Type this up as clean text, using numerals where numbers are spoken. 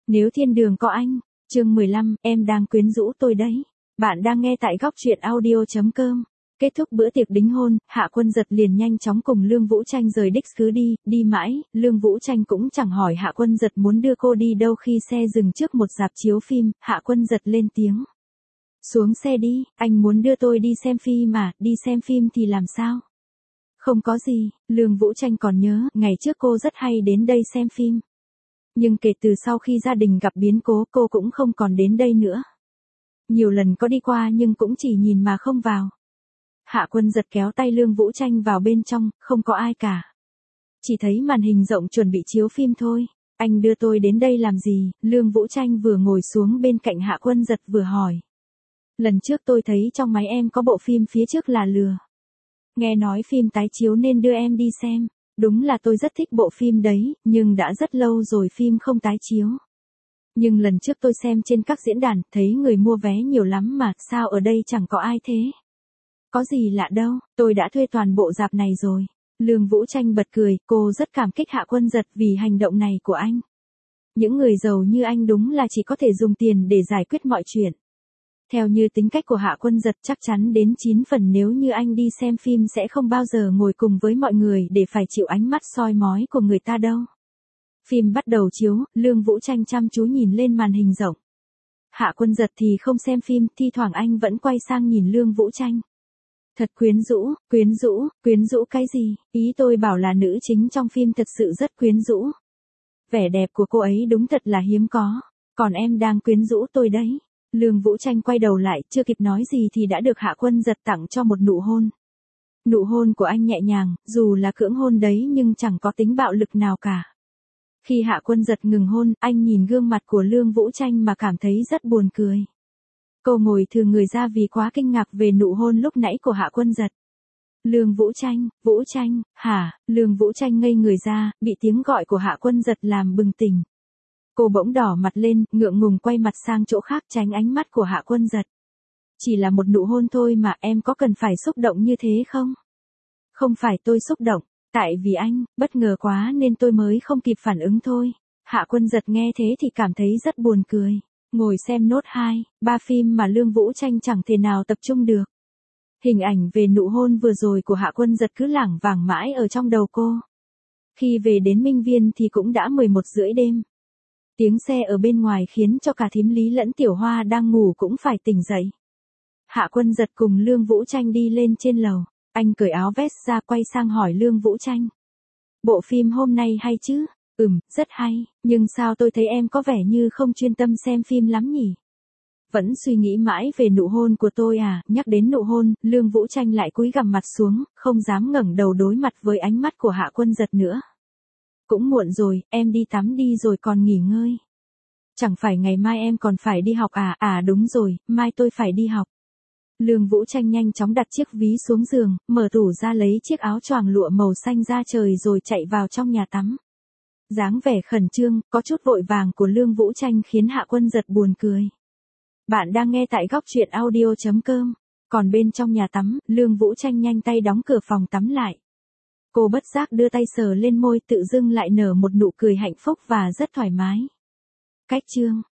Nếu thiên đường có anh, chương 15, em đang quyến rũ tôi đấy. Bạn đang nghe tại góc truyện audio.com. Kết thúc bữa tiệc đính hôn, Hạ Quân Giật liền nhanh chóng cùng Lương Vũ Tranh rời đích cứ đi mãi, Lương Vũ Tranh cũng chẳng hỏi Hạ Quân Giật muốn đưa cô đi đâu. Khi xe dừng trước một rạp chiếu phim, Hạ Quân Giật lên tiếng. Xuống xe đi, anh muốn đưa tôi đi xem phim mà, đi xem phim thì làm sao? Không có gì, Lương Vũ Tranh còn nhớ, ngày trước cô rất hay đến đây xem phim. Nhưng kể từ sau khi gia đình gặp biến cố cô cũng không còn đến đây nữa. Nhiều lần có đi qua nhưng cũng chỉ nhìn mà không vào. Hạ Quân Giật kéo tay Lương Vũ Tranh vào bên trong, không có ai cả. Chỉ thấy màn hình rộng chuẩn bị chiếu phim thôi. Anh đưa tôi đến đây làm gì? Lương Vũ Tranh vừa ngồi xuống bên cạnh Hạ Quân Giật vừa hỏi. Lần trước tôi thấy trong máy em có bộ phim phía trước là Lừa. Nghe nói phim tái chiếu nên đưa em đi xem. Đúng là tôi rất thích bộ phim đấy, nhưng đã rất lâu rồi phim không tái chiếu. Nhưng lần trước tôi xem trên các diễn đàn, thấy người mua vé nhiều lắm mà, sao ở đây chẳng có ai thế? Có gì lạ đâu, tôi đã thuê toàn bộ rạp này rồi. Lương Vũ Tranh bật cười, cô rất cảm kích Hạ Quân Giật vì hành động này của anh. Những người giàu như anh đúng là chỉ có thể dùng tiền để giải quyết mọi chuyện. Theo như tính cách của Hạ Quân Giật chắc chắn đến 9 phần nếu như anh đi xem phim sẽ không bao giờ ngồi cùng với mọi người để phải chịu ánh mắt soi mói của người ta đâu. Phim bắt đầu chiếu, Lương Vũ Tranh chăm chú nhìn lên màn hình rộng. Hạ Quân Giật thì không xem phim, thi thoảng anh vẫn quay sang nhìn Lương Vũ Tranh. Thật quyến rũ cái gì? Ý tôi bảo là nữ chính trong phim thật sự rất quyến rũ. Vẻ đẹp của cô ấy đúng thật là hiếm có. Còn em đang quyến rũ tôi đấy. Lương Vũ Tranh quay đầu lại, chưa kịp nói gì thì đã được Hạ Quân Giật tặng cho một nụ hôn. Nụ hôn của anh nhẹ nhàng, dù là cưỡng hôn đấy nhưng chẳng có tính bạo lực nào cả. Khi Hạ Quân Giật ngừng hôn, anh nhìn gương mặt của Lương Vũ Tranh mà cảm thấy rất buồn cười. Cô ngồi thừ người ra vì quá kinh ngạc về nụ hôn lúc nãy của Hạ Quân Giật. Lương Vũ Tranh, hả? Lương Vũ Tranh ngây người ra, bị tiếng gọi của Hạ Quân Giật làm bừng tỉnh. Cô bỗng đỏ mặt lên, ngượng ngùng quay mặt sang chỗ khác tránh ánh mắt của Hạ Quân Giật. Chỉ là một nụ hôn thôi mà em có cần phải xúc động như thế không? Không phải tôi xúc động, tại vì anh, bất ngờ quá nên tôi mới không kịp phản ứng thôi. Hạ Quân Giật nghe thế thì cảm thấy rất buồn cười. Ngồi xem nốt 2, 3 phim mà Lương Vũ Tranh chẳng thể nào tập trung được. Hình ảnh về nụ hôn vừa rồi của Hạ Quân Giật cứ lảng vảng mãi ở trong đầu cô. Khi về đến Minh Viên thì cũng đã 11:30 đêm. Tiếng xe ở bên ngoài khiến cho cả thím Lý lẫn Tiểu Hoa đang ngủ cũng phải tỉnh dậy. Hạ Quân Giật cùng Lương Vũ Tranh đi lên trên lầu. Anh cởi áo vest ra quay sang hỏi Lương Vũ Tranh. Bộ phim hôm nay hay chứ? Rất hay, nhưng sao tôi thấy em có vẻ như không chuyên tâm xem phim lắm nhỉ? Vẫn suy nghĩ mãi về nụ hôn của tôi à? Nhắc đến nụ hôn, Lương Vũ Tranh lại cúi gằm mặt xuống, không dám ngẩng đầu đối mặt với ánh mắt của Hạ Quân Giật nữa. Cũng muộn rồi, em đi tắm đi rồi còn nghỉ ngơi. Chẳng phải ngày mai em còn phải đi học à? À đúng rồi, mai tôi phải đi học. Lương Vũ Tranh nhanh chóng đặt chiếc ví xuống giường, mở tủ ra lấy chiếc áo choàng lụa màu xanh da trời rồi chạy vào trong nhà tắm. Dáng vẻ khẩn trương, có chút vội vàng của Lương Vũ Tranh khiến Hạ Quân Giật buồn cười. Bạn đang nghe tại góc truyện audio.com. Còn bên trong nhà tắm, Lương Vũ Tranh nhanh tay đóng cửa phòng tắm lại. Cô bất giác đưa tay sờ lên môi tự dưng lại nở một nụ cười hạnh phúc và rất thoải mái. Cách chương